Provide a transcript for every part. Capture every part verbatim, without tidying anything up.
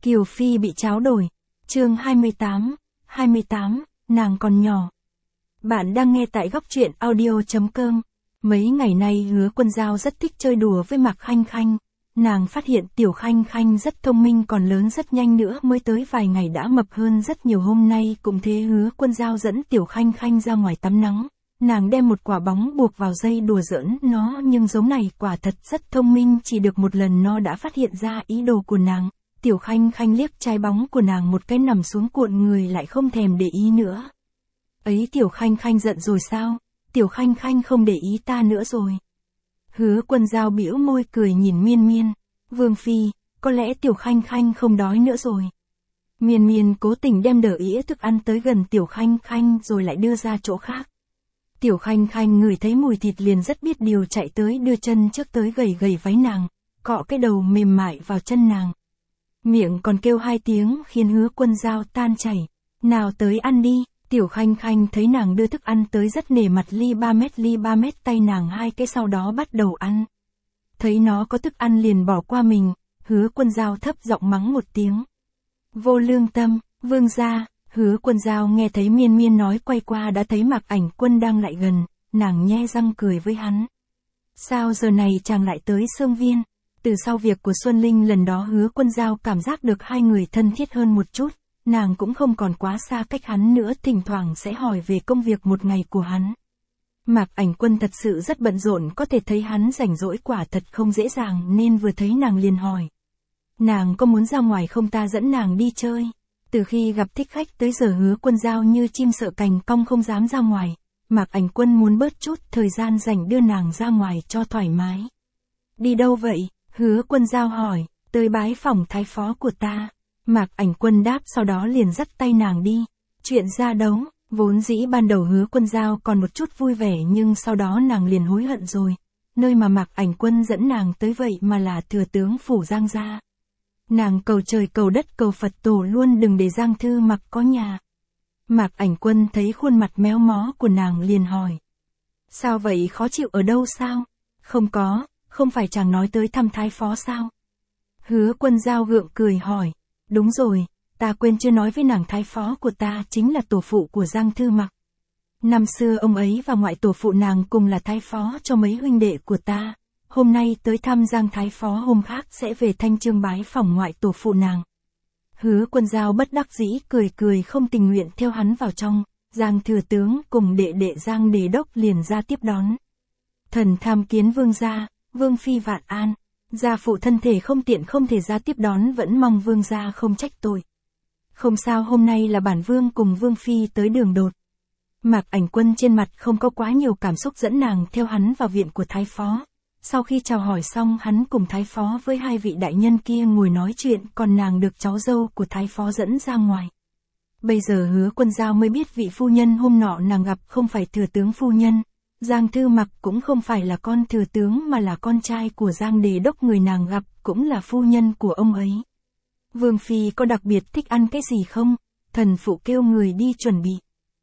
Kiều Phi bị tráo đổi. Chương hai mươi tám, hai mươi tám, nàng còn nhỏ. Bạn đang nghe tại góc truyện audio chấm com. Mấy ngày nay Hứa Quân Dao rất thích chơi đùa với Mạc Khanh Khanh. Nàng phát hiện Tiểu Khanh Khanh rất thông minh, còn lớn rất nhanh nữa, mới tới vài ngày đã mập hơn rất nhiều. Hôm nay cũng thế, Hứa Quân Dao dẫn Tiểu Khanh Khanh ra ngoài tắm nắng. Nàng đem một quả bóng buộc vào dây đùa giỡn nó, nhưng giống này quả thật rất thông minh, chỉ được một lần nó đã phát hiện ra ý đồ của nàng. Tiểu Khanh Khanh liếc trái bóng của nàng một cái, nằm xuống cuộn người lại không thèm để ý nữa. Ấy, Tiểu Khanh Khanh giận rồi sao? Tiểu Khanh Khanh không để ý ta nữa rồi. Hứa Quân Dao bĩu môi cười nhìn Miên Miên. Vương Phi, có lẽ Tiểu Khanh Khanh không đói nữa rồi. Miên Miên cố tình đem đờ ĩa thức ăn tới gần Tiểu Khanh Khanh rồi lại đưa ra chỗ khác. Tiểu Khanh Khanh ngửi thấy mùi thịt liền rất biết điều, chạy tới đưa chân trước tới gầy gầy váy nàng, cọ cái đầu mềm mại vào chân nàng. Miệng còn kêu hai tiếng khiến Hứa Quân Dao tan chảy. Nào tới ăn đi. Tiểu Khanh Khanh thấy nàng đưa thức ăn tới rất nể mặt, ly ba mét ly ba mét tay nàng hai cái, sau đó bắt đầu ăn. Thấy nó có thức ăn liền bỏ qua mình, Hứa Quân Dao thấp giọng mắng một tiếng. Vô lương tâm, vương gia. Hứa Quân Dao nghe thấy Miên Miên nói, quay qua đã thấy Mạc Ảnh Quân đang lại gần, nàng nhe răng cười với hắn. Sao giờ này chàng lại tới Sương Viên? Từ sau việc của Xuân Linh lần đó, Hứa Quân Dao cảm giác được hai người thân thiết hơn một chút, nàng cũng không còn quá xa cách hắn nữa, thỉnh thoảng sẽ hỏi về công việc một ngày của hắn. Mạc Ảnh Quân thật sự rất bận rộn, có thể thấy hắn rảnh rỗi quả thật không dễ dàng, nên vừa thấy nàng liền hỏi. Nàng có muốn ra ngoài không, ta dẫn nàng đi chơi? Từ khi gặp thích khách tới giờ Hứa Quân Dao như chim sợ cành cong, không dám ra ngoài. Mạc Ảnh Quân muốn bớt chút thời gian rảnh đưa nàng ra ngoài cho thoải mái. Đi đâu vậy? Hứa Quân Dao hỏi. Tới bái phỏng thái phó của ta. Mạc Ảnh Quân đáp, sau đó liền dắt tay nàng đi. Chuyện ra đấu, vốn dĩ ban đầu Hứa Quân Dao còn một chút vui vẻ, nhưng sau đó nàng liền hối hận rồi. Nơi mà Mạc Ảnh Quân dẫn nàng tới vậy mà là thừa tướng phủ Giang gia. Nàng cầu trời cầu đất cầu Phật tổ luôn đừng để Giang Thư Mặc có nhà. Mạc Ảnh Quân thấy khuôn mặt méo mó của nàng liền hỏi. Sao vậy, khó chịu ở đâu sao? Không có, không phải chàng nói tới thăm thái phó sao? Hứa Quân Dao gượng cười hỏi. Đúng rồi, ta quên chưa nói với nàng, thái phó của ta chính là tổ phụ của Giang Thư Mặc. Năm xưa ông ấy và ngoại tổ phụ nàng cùng là thái phó cho mấy huynh đệ của ta. Hôm nay tới thăm Giang thái phó, hôm khác sẽ về Thanh Chương bái phỏng ngoại tổ phụ nàng. Hứa Quân Dao bất đắc dĩ cười cười không tình nguyện theo hắn vào trong. Giang thừa tướng cùng đệ đệ Giang đề đốc liền ra tiếp đón. Thần tham kiến vương gia, vương phi vạn an. Gia phụ thân thể không tiện không thể ra tiếp đón, vẫn mong vương gia không trách tội. Không sao, hôm nay là bản vương cùng vương phi tới đường đột. Mạc Ảnh Quân trên mặt không có quá nhiều cảm xúc, dẫn nàng theo hắn vào viện của thái phó. Sau khi chào hỏi xong, hắn cùng thái phó với hai vị đại nhân kia ngồi nói chuyện, còn nàng được cháu dâu của thái phó dẫn ra ngoài. Bây giờ Hứa Quân Dao mới biết vị phu nhân hôm nọ nàng gặp không phải thừa tướng phu nhân. Giang Thư Mặc cũng không phải là con thừa tướng mà là con trai của Giang đề đốc, người nàng gặp cũng là phu nhân của ông ấy. Vương phi có đặc biệt thích ăn cái gì không? Thần phụ kêu người đi chuẩn bị.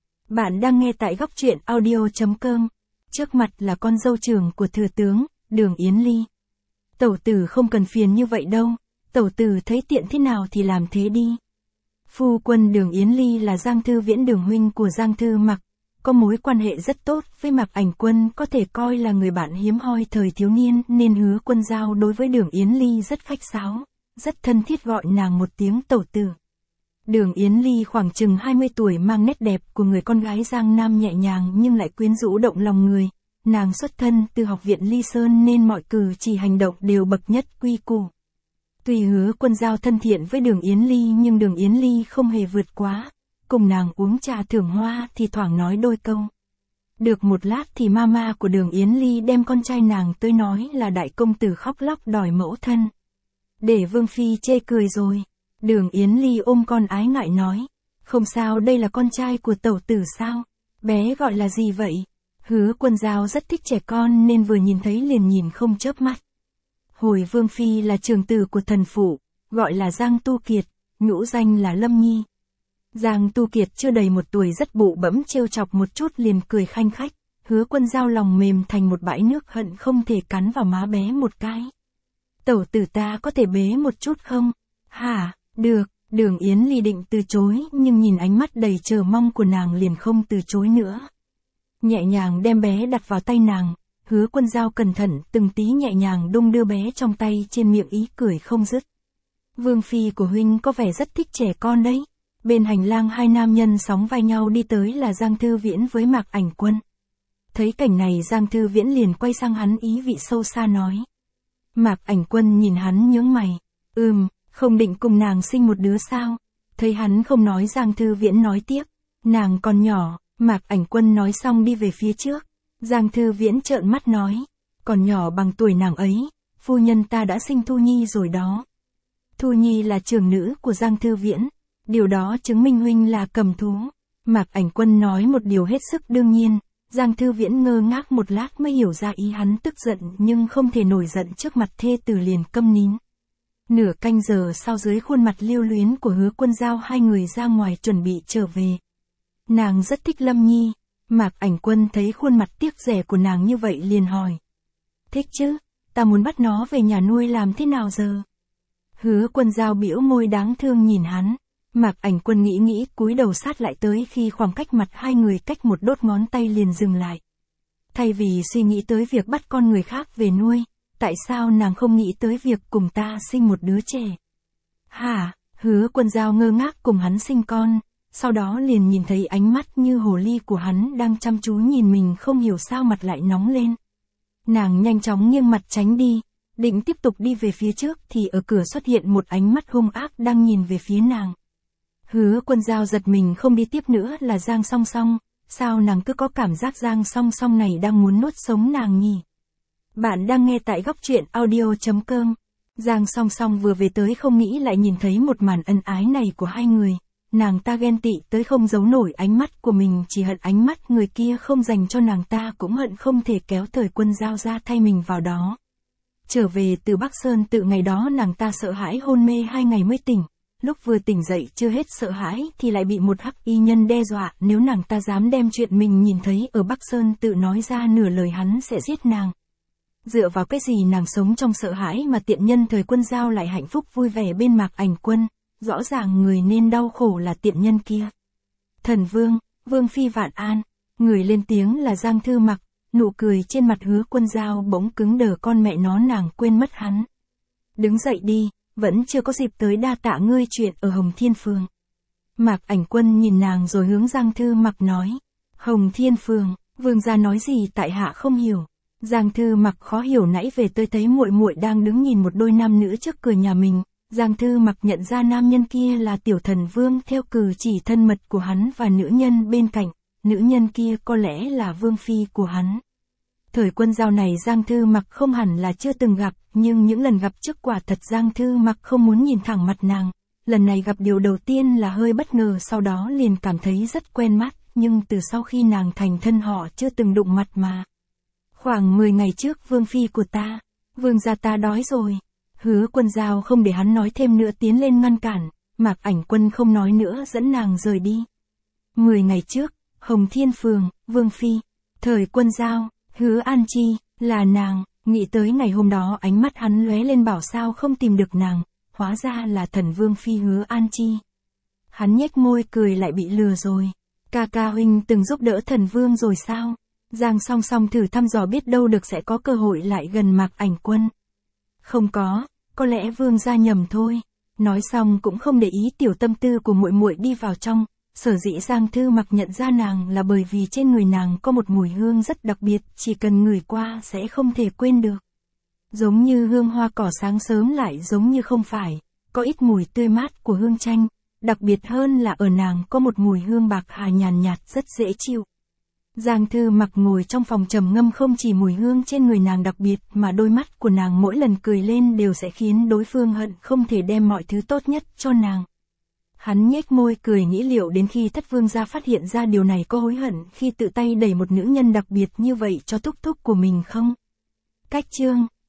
Bạn đang nghe tại góc truyện audio chấm com. Trước mặt là con dâu trưởng của thừa tướng, Đường Yến Ly. Tẩu tử không cần phiền như vậy đâu, tẩu tử thấy tiện thế nào thì làm thế đi. Phu quân Đường Yến Ly là Giang Thư Viễn, đường huynh của Giang Thư Mặc, có mối quan hệ rất tốt với Mạc Ảnh Quân, có thể coi là người bạn hiếm hoi thời thiếu niên, nên Hứa Quân Dao đối với Đường Yến Ly rất khách sáo, rất thân thiết, gọi nàng một tiếng tẩu tử. Đường Yến Ly khoảng chừng hai mươi tuổi, mang nét đẹp của người con gái Giang Nam, nhẹ nhàng nhưng lại quyến rũ động lòng người. Nàng xuất thân từ học viện Ly Sơn nên mọi cử chỉ hành động đều bậc nhất quy củ. Tuy Hứa Quân Dao thân thiện với Đường Yến Ly nhưng Đường Yến Ly không hề vượt quá. Cùng nàng uống trà thưởng hoa thì thoảng nói đôi câu. Được một lát thì mama của Đường Yến Ly đem con trai nàng tới nói là đại công tử khóc lóc đòi mẫu thân. Để vương phi chê cười rồi. Đường Yến Ly ôm con ái ngại nói. Không sao, đây là con trai của tẩu tử sao? Bé gọi là gì vậy? Hứa Quân Dao rất thích trẻ con nên vừa nhìn thấy liền nhìn không chớp mắt. Hồi vương phi là trưởng tử của thần phụ, gọi là Giang Tu Kiệt, nhũ danh là Lâm Nhi. Giang Tu Kiệt chưa đầy một tuổi, rất bụ bẫm, trêu chọc một chút liền cười khanh khách. Hứa Quân Dao lòng mềm thành một bãi nước, hận không thể cắn vào má bé một cái. Tẩu tử ta có thể bế một chút không? Hả? Được, Đường Yến Ly định từ chối nhưng nhìn ánh mắt đầy chờ mong của nàng liền không từ chối nữa. Nhẹ nhàng đem bé đặt vào tay nàng, Hứa Quân Dao cẩn thận từng tí nhẹ nhàng đung đưa bé trong tay, trên miệng ý cười không dứt. Vương phi của huynh có vẻ rất thích trẻ con đấy. Bên hành lang hai nam nhân sóng vai nhau đi tới là Giang Thư Viễn với Mạc Ảnh Quân. Thấy cảnh này Giang Thư Viễn liền quay sang hắn ý vị sâu xa nói. Mạc Ảnh Quân nhìn hắn nhướng mày. Ừm, không định cùng nàng sinh một đứa sao? Thấy hắn không nói Giang Thư Viễn nói tiếp. Nàng còn nhỏ, Mạc Ảnh Quân nói xong đi về phía trước. Giang Thư Viễn trợn mắt nói. Còn nhỏ bằng tuổi nàng ấy, phu nhân ta đã sinh Thu Nhi rồi đó. Thu Nhi là trưởng nữ của Giang Thư Viễn. Điều đó chứng minh huynh là cầm thú. Mạc Ảnh Quân nói một điều hết sức đương nhiên. Giang Thư Viễn ngơ ngác một lát mới hiểu ra ý hắn, tức giận nhưng không thể nổi giận trước mặt thê tử liền câm nín. Nửa canh giờ sau, dưới khuôn mặt lưu luyến của Hứa Quân Dao, hai người ra ngoài chuẩn bị trở về. Nàng rất thích Lâm Nhi. Mạc Ảnh Quân thấy khuôn mặt tiếc rẻ của nàng như vậy liền hỏi. Thích chứ, ta muốn bắt nó về nhà nuôi, làm thế nào giờ? Hứa Quân Dao bĩu môi đáng thương nhìn hắn. Mạc Ảnh Quân nghĩ nghĩ cúi đầu sát lại tới, khi khoảng cách mặt hai người cách một đốt ngón tay liền dừng lại. Thay vì suy nghĩ tới việc bắt con người khác về nuôi, tại sao nàng không nghĩ tới việc cùng ta sinh một đứa trẻ? Hả? Hứa Quân Dao ngơ ngác cùng hắn sinh con, sau đó liền nhìn thấy ánh mắt như hồ ly của hắn đang chăm chú nhìn mình, không hiểu sao mặt lại nóng lên. Nàng nhanh chóng nghiêng mặt tránh đi, định tiếp tục đi về phía trước thì ở cửa xuất hiện một ánh mắt hung ác đang nhìn về phía nàng. Hứa Quân Dao giật mình, không đi tiếp nữa là Giang Song Song, sao nàng cứ có cảm giác Giang Song Song này đang muốn nuốt sống nàng nhỉ? Bạn đang nghe tại góc truyện audio chấm com. Giang Song Song vừa về tới không nghĩ lại nhìn thấy một màn ân ái này của hai người. Nàng ta ghen tị tới không giấu nổi ánh mắt của mình, chỉ hận ánh mắt người kia không dành cho nàng ta, cũng hận không thể kéo Thời Quân Dao ra thay mình vào đó. Trở về từ Bắc Sơn Tự ngày đó nàng ta sợ hãi hôn mê hai ngày mới tỉnh. Lúc vừa tỉnh dậy chưa hết sợ hãi thì lại bị một hắc y nhân đe dọa, nếu nàng ta dám đem chuyện mình nhìn thấy ở Bắc Sơn Tự nói ra nửa lời hắn sẽ giết nàng. Dựa vào cái gì nàng sống trong sợ hãi mà tiện nhân Thời Quân Dao lại hạnh phúc vui vẻ bên Mạc Ảnh Quân? Rõ ràng người nên đau khổ là tiện nhân kia. Thần Vương, Vương Phi vạn an. Người lên tiếng là Giang Thư Mặc. Nụ cười trên mặt Hứa Quân Dao bỗng cứng đờ, con mẹ nó, nàng quên mất hắn. Đứng dậy đi, vẫn chưa có dịp tới đa tạ ngươi chuyện ở Hồng Thiên Phường. Mạc Ảnh Quân nhìn nàng rồi hướng Giang Thư Mặc nói. Hồng Thiên Phường, vương gia nói gì tại hạ không hiểu. Giang Thư Mặc khó hiểu, nãy về tôi thấy muội muội đang đứng nhìn một đôi nam nữ trước cửa nhà mình. Giang Thư Mặc nhận ra nam nhân kia là Tiểu Thần Vương, theo cử chỉ thân mật của hắn và nữ nhân bên cạnh, nữ nhân kia có lẽ là Vương Phi của hắn. Thời Quân Dao này Giang Thư Mặc không hẳn là chưa từng gặp, nhưng những lần gặp trước quả thật Giang Thư Mặc không muốn nhìn thẳng mặt nàng. Lần này gặp điều đầu tiên là hơi bất ngờ, sau đó liền cảm thấy rất quen mắt, nhưng từ sau khi nàng thành thân họ chưa từng đụng mặt mà. Khoảng mười ngày trước, Vương Phi của ta, vương gia ta đói rồi. Hứa Quân Dao không để hắn nói thêm nữa, tiến lên ngăn cản. Mạc Ảnh Quân không nói nữa, dẫn nàng rời đi. Mười ngày trước, Hồng Thiên Phường, Vương Phi, Thời Quân Dao, Hứa An Chi, là nàng. Nghĩ tới ngày hôm đó ánh mắt hắn lóe lên, bảo sao không tìm được nàng, hóa ra là Thần Vương Phi Hứa An Chi. Hắn nhếch môi cười, lại bị lừa rồi. Ca ca huynh từng giúp đỡ Thần Vương rồi sao? Giang Song Song thử thăm dò, biết đâu được sẽ có cơ hội lại gần Mạc Ảnh Quân. Không có, có lẽ vương gia nhầm thôi. Nói xong cũng không để ý tiểu tâm tư của muội muội, đi vào trong. Sở dĩ Giang Thư Mặc nhận ra nàng là bởi vì trên người nàng có một mùi hương rất đặc biệt, chỉ cần ngửi qua sẽ không thể quên được. Giống như hương hoa cỏ sáng sớm, lại giống như không phải, có ít mùi tươi mát của hương chanh, đặc biệt hơn là ở nàng có một mùi hương bạc hà nhàn nhạt rất dễ chịu. Giang Thư Mặc ngồi trong phòng trầm ngâm, không chỉ mùi hương trên người nàng đặc biệt mà đôi mắt của nàng mỗi lần cười lên đều sẽ khiến đối phương hận không thể đem mọi thứ tốt nhất cho nàng. Hắn nhếch môi cười, nghĩ liệu đến khi Thất Vương gia phát hiện ra điều này có hối hận khi tự tay đẩy một nữ nhân đặc biệt như vậy cho thúc thúc của mình không? Cách chương